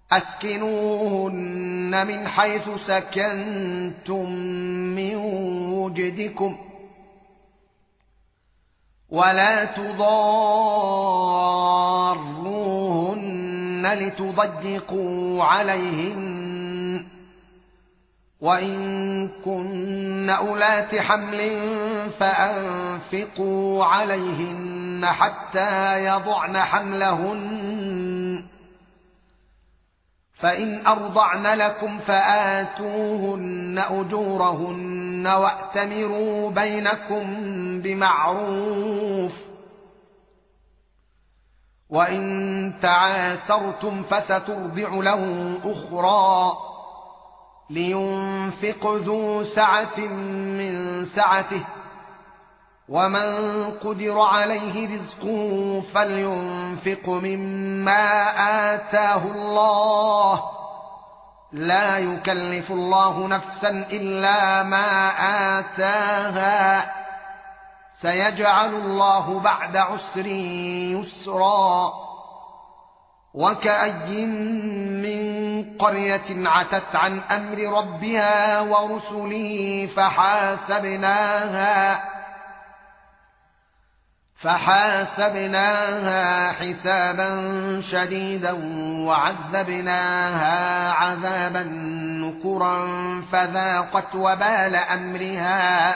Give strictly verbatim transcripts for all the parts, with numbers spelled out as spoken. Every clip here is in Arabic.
أسكنوهن من حيث سكنتم من وجدكم ولا تضاروهن لتضيقوا عليهن وإن كن أولات حمل فأنفقوا عليهن حتى يضعن حملهن فإن أرضعن لكم فآتوهن أجورهن وأتمروا بينكم بمعروف وإن تعاسرتم فسترضع له أخرى لينفق ذو سعة من سعته ومن قدر عليه رزقه فلينفق مما آتاه الله لا يكلف الله نفسا إلا ما آتاها سيجعل الله بعد عسر يسرا وكأي من قرية عتت عن أمر ربها ورسله فحاسبناها فحاسبناها حسابا شديدا وعذبناها عذابا نكرا فذاقت وبال أمرها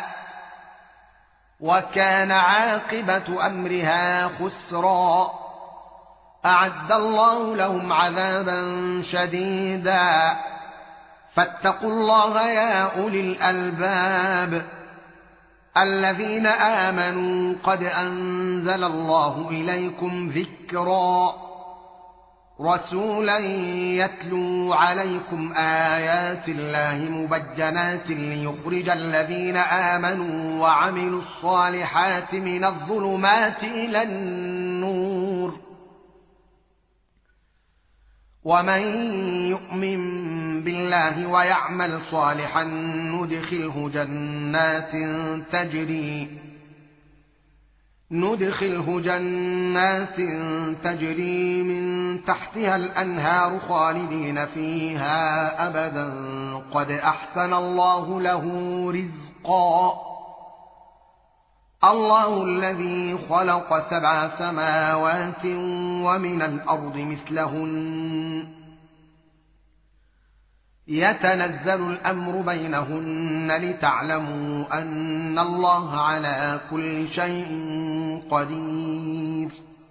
وكان عاقبة أمرها خسرا أعد الله لهم عذابا شديدا فاتقوا الله يا أولي الألباب الذين آمنوا قد أنزل الله إليكم ذكرا رسولا يتلو عليكم آيات الله مبجنات ليخرج الذين آمنوا وعملوا الصالحات من الظلمات إلى النور ومن يؤمن بالله ويعمل صالحا ندخله جنات تجري ندخله جنات تجري من تحتها الأنهار خالدين فيها أبدا قد أحسن الله له رزقا الله الذي خلق سبع سماوات ومن الأرض مثلهن يتنزل الأمر بينهن لتعلموا أن الله على كل شيء قدير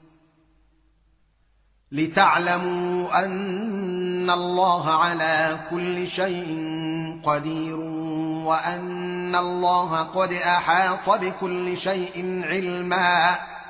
لتعلموا أن الله على كل شيء قدير وأن الله قد أحاط بكل شيء علما